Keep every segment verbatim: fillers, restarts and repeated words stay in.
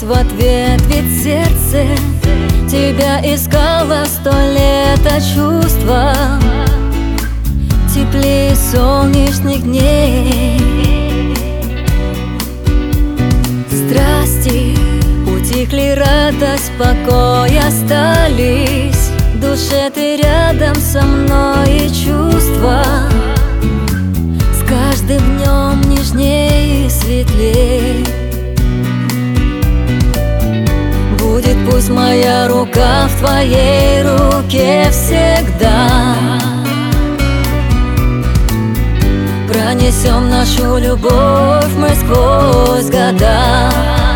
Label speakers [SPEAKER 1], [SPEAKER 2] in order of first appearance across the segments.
[SPEAKER 1] в ответ, ведь сердце тебя искало сто лет, а чувства теплее солнечных дней. Страсти утихли, радость, покой остались. В душе ты рядом со мной, и чувства с каждым днем нежнее и светлей. Будет пусть моя рука в твоей руке всегда. Пронесем нашу любовь мы сквозь года.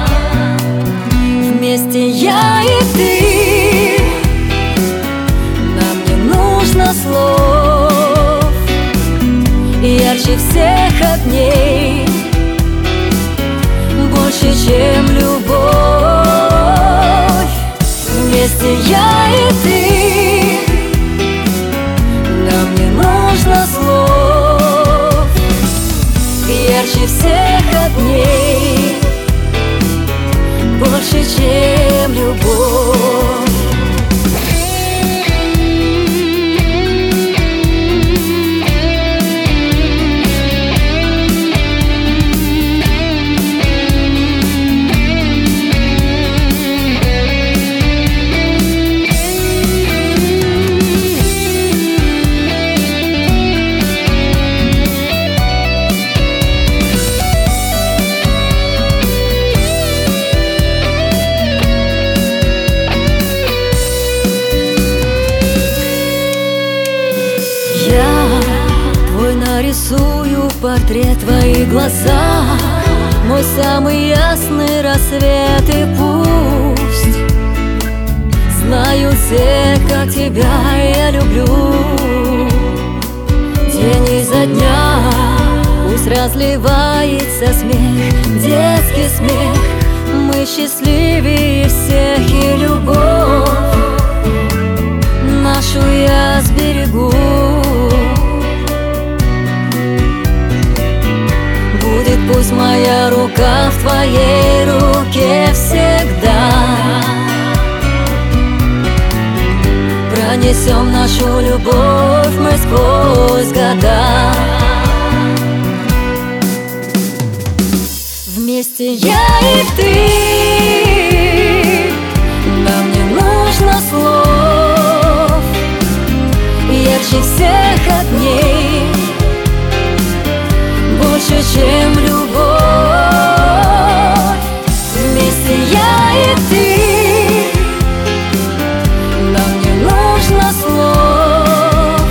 [SPEAKER 1] Вместе я и ты, нам не нужно слов, ярче всех огней, больше, чем любовь. Вместе я и ты, нам не нужно слов, ярче всех огней, больше, чем любовь. Нарисую портрет в твоих глазах, мой самый ясный рассвет. И пусть знают все, как тебя я люблю. День изо дня пусть разливается смех, детский смех. Мы счастливее всех, и любовь нашу я сберегу. Будет пусть моя рука в твоей руке всегда. Пронесем нашу любовь мы сквозь года. Вместе я и ты, нам не нужно слов, ярче всех огней, больше, чем любовь. Вместе я и ты, нам не нужно слов,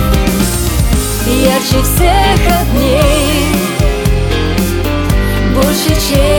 [SPEAKER 1] ярче всех огней, больше, чем